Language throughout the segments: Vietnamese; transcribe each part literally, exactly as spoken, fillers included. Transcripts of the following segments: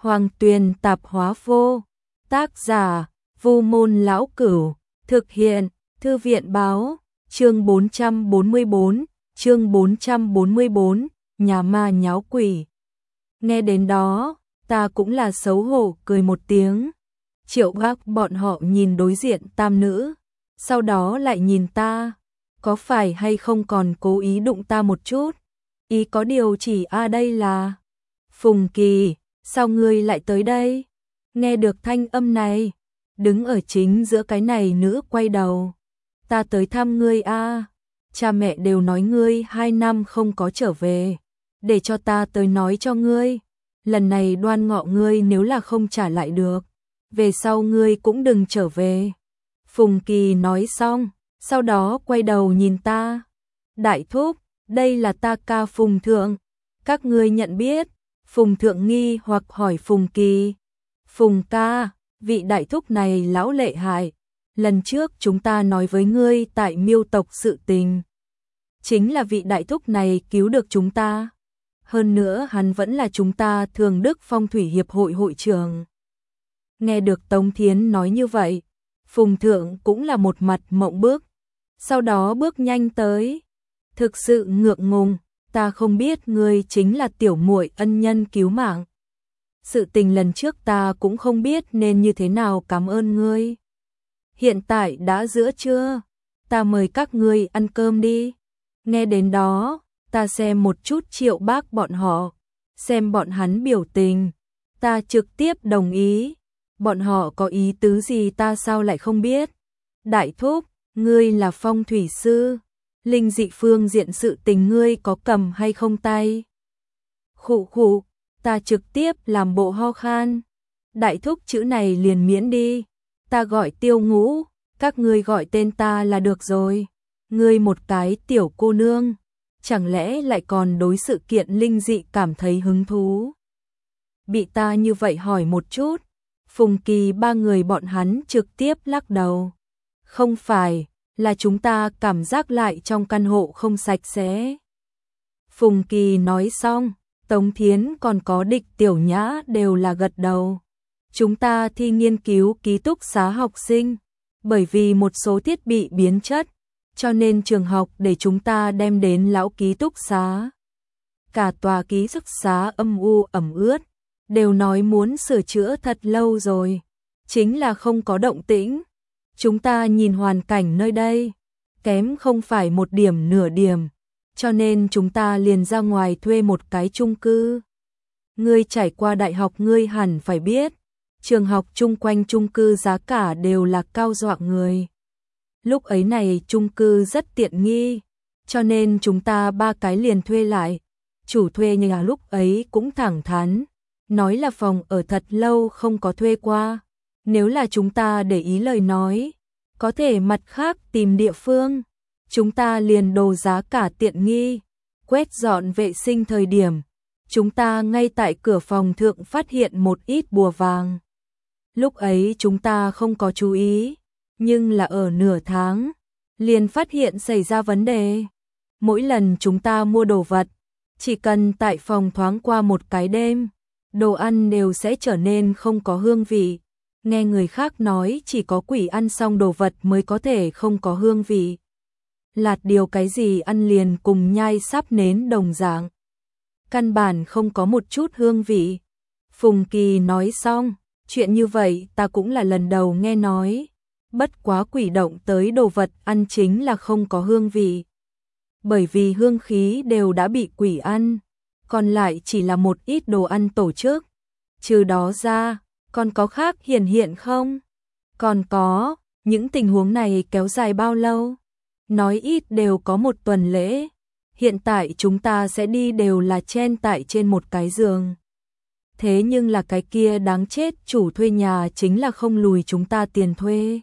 Hoàng Tuyền Tạp Hóa Vô. Tác giả: Vu Môn Lão Cửu. Thực hiện: Thư viện báo. Chương bốn trăm bốn mươi bốn, chương bốn trăm bốn mươi bốn, nhà ma nháo quỷ. Nghe đến đó, ta cũng là xấu hổ cười một tiếng. Triệu Bác bọn họ nhìn đối diện tam nữ, sau đó lại nhìn ta, có phải hay không còn cố ý đụng ta một chút? Ý có điều chỉ a à đây là Phùng Kỳ, sao ngươi lại tới đây? Nghe được thanh âm này, đứng ở chính giữa cái này nữ quay đầu. Ta tới thăm ngươi a, à. Cha mẹ đều nói ngươi hai năm không có trở về, để cho ta tới nói cho ngươi. Lần này đoan ngọ ngươi nếu là không trả lại được, về sau ngươi cũng đừng trở về. Phùng Kỳ nói xong, sau đó quay đầu nhìn ta. Đại thúc, đây là ta ca Phùng Thượng, các ngươi nhận biết? Phùng Thượng nghi hoặc hỏi Phùng Kỳ. Phùng ca, vị đại thúc này lão lệ hại. Lần trước chúng ta nói với ngươi tại Miêu tộc sự tình, chính là vị đại thúc này cứu được chúng ta. Hơn nữa hắn vẫn là chúng ta Thường Đức Phong Thủy Hiệp hội hội trưởng. Nghe được Tống Thiến nói như vậy, Phùng Thượng cũng là một mặt mộng bước, sau đó bước nhanh tới. Thực sự ngượng ngùng, ta không biết ngươi chính là tiểu muội ân nhân cứu mạng. Sự tình lần trước ta cũng không biết nên như thế nào cảm ơn ngươi. Hiện tại đã giữa trưa, ta mời các ngươi ăn cơm đi. Nghe đến đó, ta xem một chút Triệu Bác bọn họ, xem bọn hắn biểu tình, ta trực tiếp đồng ý. Bọn họ có ý tứ gì ta sao lại không biết? Đại thúc, ngươi là phong thủy sư, linh dị phương diện sự tình ngươi có cầm hay không tay? Khụ khụ, ta trực tiếp làm bộ ho khan. Đại thúc chữ này liền miễn đi, ta gọi Tiêu Ngũ, các ngươi gọi tên ta là được rồi. Ngươi một cái tiểu cô nương, chẳng lẽ lại còn đối sự kiện linh dị cảm thấy hứng thú? Bị ta như vậy hỏi một chút, Phùng Kỳ ba người bọn hắn trực tiếp lắc đầu. Không phải, là chúng ta cảm giác lại trong căn hộ không sạch sẽ. Phùng Kỳ nói xong, Tống Thiến còn có Địch Tiểu Nhã đều là gật đầu. Chúng ta thi nghiên cứu ký túc xá học sinh, bởi vì một số thiết bị biến chất, cho nên trường học để chúng ta đem đến lão ký túc xá. Cả tòa ký túc xá âm u ẩm ướt, đều nói muốn sửa chữa thật lâu rồi, chính là không có động tĩnh. Chúng ta nhìn hoàn cảnh nơi đây, kém không phải một điểm nửa điểm, cho nên chúng ta liền ra ngoài thuê một cái chung cư. Ngươi trải qua đại học ngươi hẳn phải biết, trường học chung quanh chung cư giá cả đều là cao dọa người. Lúc ấy này chung cư rất tiện nghi, cho nên chúng ta ba cái liền thuê lại. Chủ thuê nhà lúc ấy cũng thẳng thắn, nói là phòng ở thật lâu không có thuê qua. Nếu là chúng ta để ý lời nói, có thể mặt khác tìm địa phương. Chúng ta liền đồ giá cả tiện nghi, quét dọn vệ sinh thời điểm. Chúng ta ngay tại cửa phòng thượng phát hiện một ít bùa vàng. Lúc ấy chúng ta không có chú ý, nhưng là ở nửa tháng, liền phát hiện xảy ra vấn đề. Mỗi lần chúng ta mua đồ vật, chỉ cần tại phòng thoáng qua một cái đêm, đồ ăn đều sẽ trở nên không có hương vị. Nghe người khác nói chỉ có quỷ ăn xong đồ vật mới có thể không có hương vị. Lạt điều cái gì ăn liền cùng nhai sáp nến đồng dạng, căn bản không có một chút hương vị. Phùng Kỳ nói xong, chuyện như vậy ta cũng là lần đầu nghe nói. Bất quá quỷ động tới đồ vật ăn chính là không có hương vị. Bởi vì hương khí đều đã bị quỷ ăn, còn lại chỉ là một ít đồ ăn tổ chức. Trừ đó ra, còn có khác hiện hiện không? Còn có, những tình huống này kéo dài bao lâu? Nói ít đều có một tuần lễ. Hiện tại chúng ta sẽ đi đều là chen tại trên một cái giường. Thế nhưng là cái kia đáng chết chủ thuê nhà chính là không lùi chúng ta tiền thuê.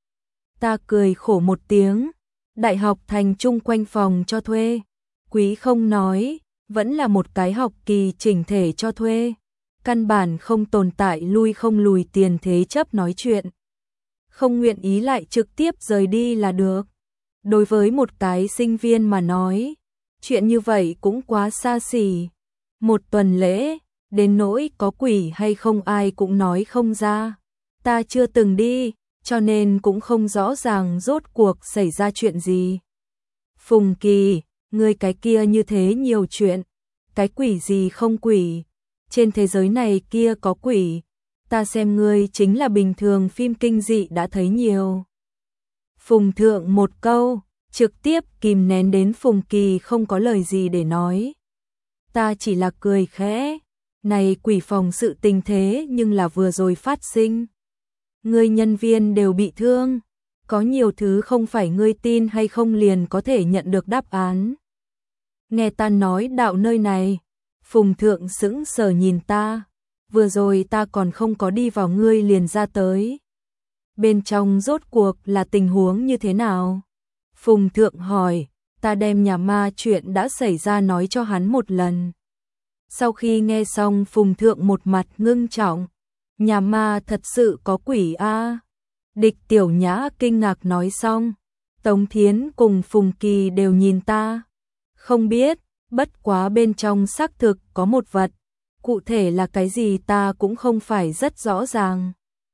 Ta cười khổ một tiếng, đại học thành chung quanh phòng cho thuê. Quý không nói, vẫn là một cái học kỳ chỉnh thể cho thuê. Căn bản không tồn tại lui không lùi tiền thế chấp nói chuyện. Không nguyện ý lại trực tiếp rời đi là được. Đối với một cái sinh viên mà nói, chuyện như vậy cũng quá xa xỉ. Một tuần lễ, đến nỗi có quỷ hay không ai cũng nói không ra. Ta chưa từng đi, cho nên cũng không rõ ràng rốt cuộc xảy ra chuyện gì. Phùng Kỳ, ngươi cái kia như thế nhiều chuyện, cái quỷ gì không quỷ, trên thế giới này kia có quỷ, ta xem ngươi chính là bình thường phim kinh dị đã thấy nhiều. Phùng Thượng một câu, trực tiếp kìm nén đến Phùng Kỳ không có lời gì để nói. Ta chỉ là cười khẽ, này quỷ phòng sự tình thế nhưng là vừa rồi phát sinh. Ngươi nhân viên đều bị thương, có nhiều thứ không phải ngươi tin hay không liền có thể nhận được đáp án. Nghe ta nói đạo nơi này, Phùng Thượng sững sờ nhìn ta, vừa rồi ta còn không có đi vào ngươi liền ra tới. Bên trong rốt cuộc là tình huống như thế nào? Phùng Thượng hỏi, ta đem nhà ma chuyện đã xảy ra nói cho hắn một lần. Sau khi nghe xong Phùng Thượng một mặt ngưng trọng, nhà ma thật sự có quỷ a? Địch Tiểu Nhã kinh ngạc nói xong, Tống Thiến cùng Phùng Kỳ đều nhìn ta. Không biết, bất quá bên trong xác thực có một vật, cụ thể là cái gì ta cũng không phải rất rõ ràng.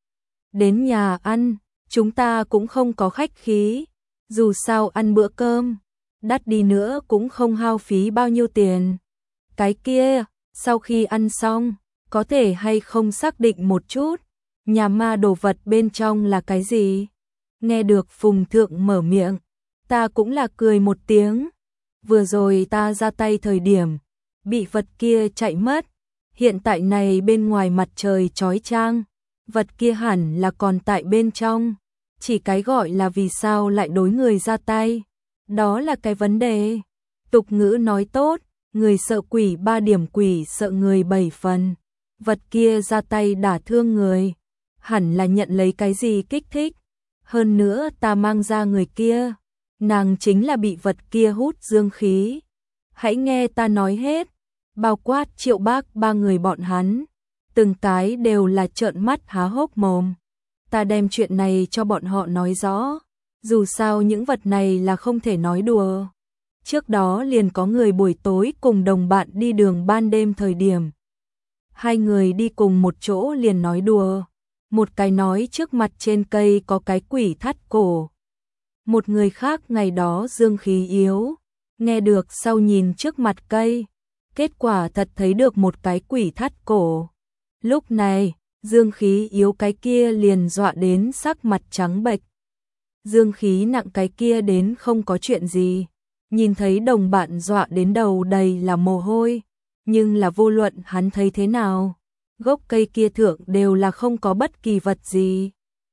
Đến nhà ăn, chúng ta cũng không có khách khí, dù sao ăn bữa cơm, đắt đi nữa cũng không hao phí bao nhiêu tiền. Cái kia, sau khi ăn xong, có thể hay không xác định một chút, nhà ma đồ vật bên trong là cái gì? Nghe được Phùng Thượng mở miệng, ta cũng là cười một tiếng. Vừa rồi ta ra tay thời điểm, bị vật kia chạy mất, hiện tại này bên ngoài mặt trời chói chang, vật kia hẳn là còn tại bên trong, chỉ cái gọi là vì sao lại đối người ra tay, đó là cái vấn đề. Tục ngữ nói tốt, người sợ quỷ ba điểm quỷ sợ người bảy phần, vật kia ra tay đả thương người, hẳn là nhận lấy cái gì kích thích, hơn nữa ta mang ra người kia, nàng chính là bị vật kia hút dương khí. Hãy nghe ta nói hết, bao quát Triệu Bác ba người bọn hắn, từng cái đều là trợn mắt há hốc mồm. Ta đem chuyện này cho bọn họ nói rõ, dù sao những vật này là không thể nói đùa. Trước đó liền có người buổi tối cùng đồng bạn đi đường ban đêm thời điểm. Hai người đi cùng một chỗ liền nói đùa, một cái nói trước mặt trên cây có cái quỷ thắt cổ. Một người khác ngày đó dương khí yếu, nghe được sau nhìn trước mặt cây, kết quả thật thấy được một cái quỷ thắt cổ. Lúc này, dương khí yếu cái kia liền dọa đến sắc mặt trắng bệch. Dương khí nặng cái kia đến không có chuyện gì, nhìn thấy đồng bạn dọa đến đầu đầy là mồ hôi, nhưng là vô luận hắn thấy thế nào, gốc cây kia thượng đều là không có bất kỳ vật gì.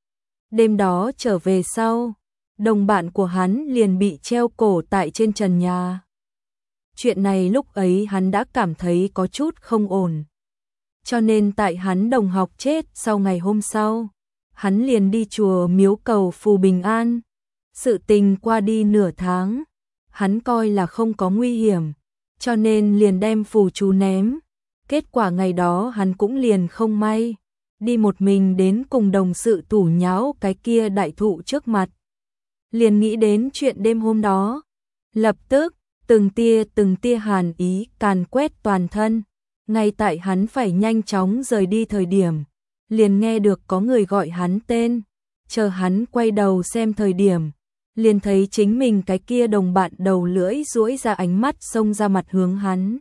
Đêm đó trở về sau, đồng bạn của hắn liền bị treo cổ tại trên trần nhà. Chuyện này lúc ấy hắn đã cảm thấy có chút không ổn. Cho nên tại hắn đồng học chết sau ngày hôm sau, hắn liền đi chùa miếu cầu phù bình an. Sự tình qua đi nửa tháng, hắn coi là không có nguy hiểm, cho nên liền đem phù chú ném. Kết quả ngày đó hắn cũng liền không may, đi một mình đến cùng đồng sự tủ nháo cái kia đại thụ trước mặt. Liền nghĩ đến chuyện đêm hôm đó, lập tức, từng tia từng tia hàn ý càn quét toàn thân. Ngay tại hắn phải nhanh chóng rời đi thời điểm, liền nghe được có người gọi hắn tên, chờ hắn quay đầu xem thời điểm, liền thấy chính mình cái kia đồng bạn đầu lưỡi duỗi ra ánh mắt xông ra mặt hướng hắn.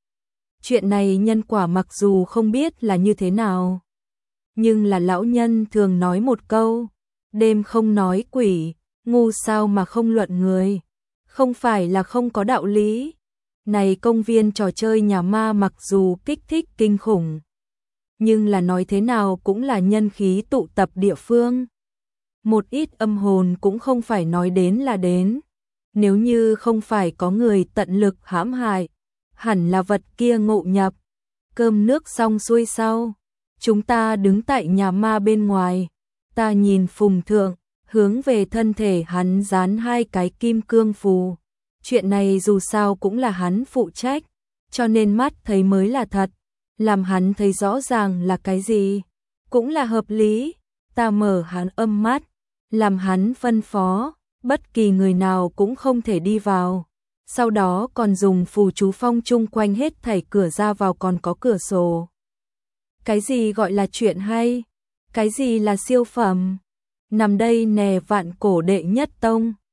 Chuyện này nhân quả mặc dù không biết là như thế nào, nhưng là lão nhân thường nói một câu, đêm không nói quỷ, ngu sao mà không luận người, không phải là không có đạo lý. Này công viên trò chơi nhà ma mặc dù kích thích kinh khủng, nhưng là nói thế nào cũng là nhân khí tụ tập địa phương. Một ít âm hồn cũng không phải nói đến là đến. Nếu như không phải có người tận lực hãm hại, hẳn là vật kia ngộ nhập. Cơm nước xong xuôi sau, chúng ta đứng tại nhà ma bên ngoài. Ta nhìn Phùng Thượng, hướng về thân thể hắn dán hai cái kim cương phù. Chuyện này dù sao cũng là hắn phụ trách, cho nên mắt thấy mới là thật, làm hắn thấy rõ ràng là cái gì, cũng là hợp lý. Ta mở hắn âm mắt, làm hắn phân phó, bất kỳ người nào cũng không thể đi vào. Sau đó còn dùng phù chú phong chung quanh hết thảy cửa ra vào còn có cửa sổ. Cái gì gọi là chuyện hay? Cái gì là siêu phẩm? Nằm đây nè vạn cổ đệ nhất tông.